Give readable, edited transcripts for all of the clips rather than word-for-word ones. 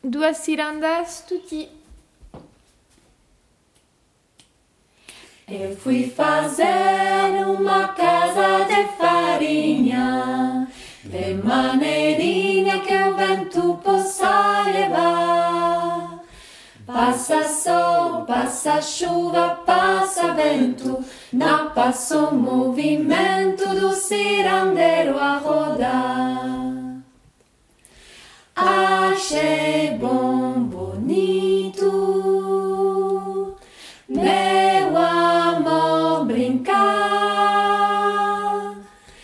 duas cirandas tutti. Eu fui fazer uma casa de farinha, de maneirinha que o vento possa levar. Passa sol, passa chuva, passa vento, não passa o movimento do cirandeiro a rodar. Achei bom, bonito, meu amor, brincar.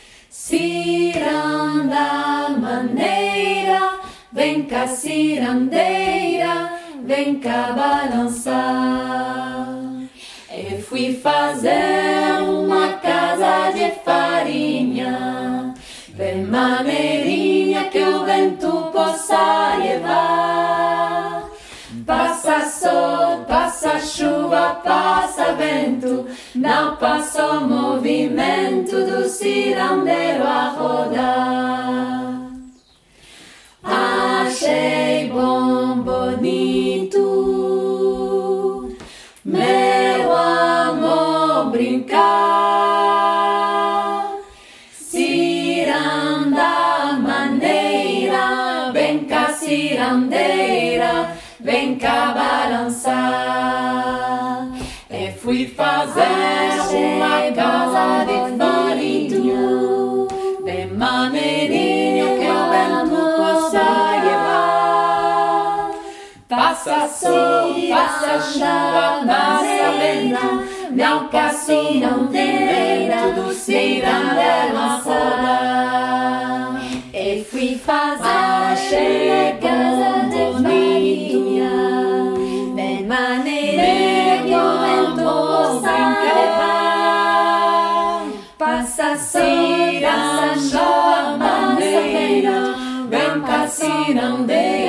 Ciranda maneira, vem cá cirandeira, vem cá balançar. Eu fui fazer uma casa de farinha, bem maneirinha que o vento possa levar. Passa sol, passa chuva, passa vento, não passa o movimento do cirandeiro a rodar. Achei bom, bonito, meu amor, brincar. Ciranda maneira, vem cá cirandeira, vem cá balançar. Eu fui fazer uma casa de farinha, bem maneirinha que o vento possa levar. Passa sol, passa chuva, passa vento, não passa o movimento do cirandeiro a rodar. Eu fui fazer uma casa de farinha, bem maneirinha que o vento possa levar. Passa sol, passa chuva, passa vento, vem cá cirandeira,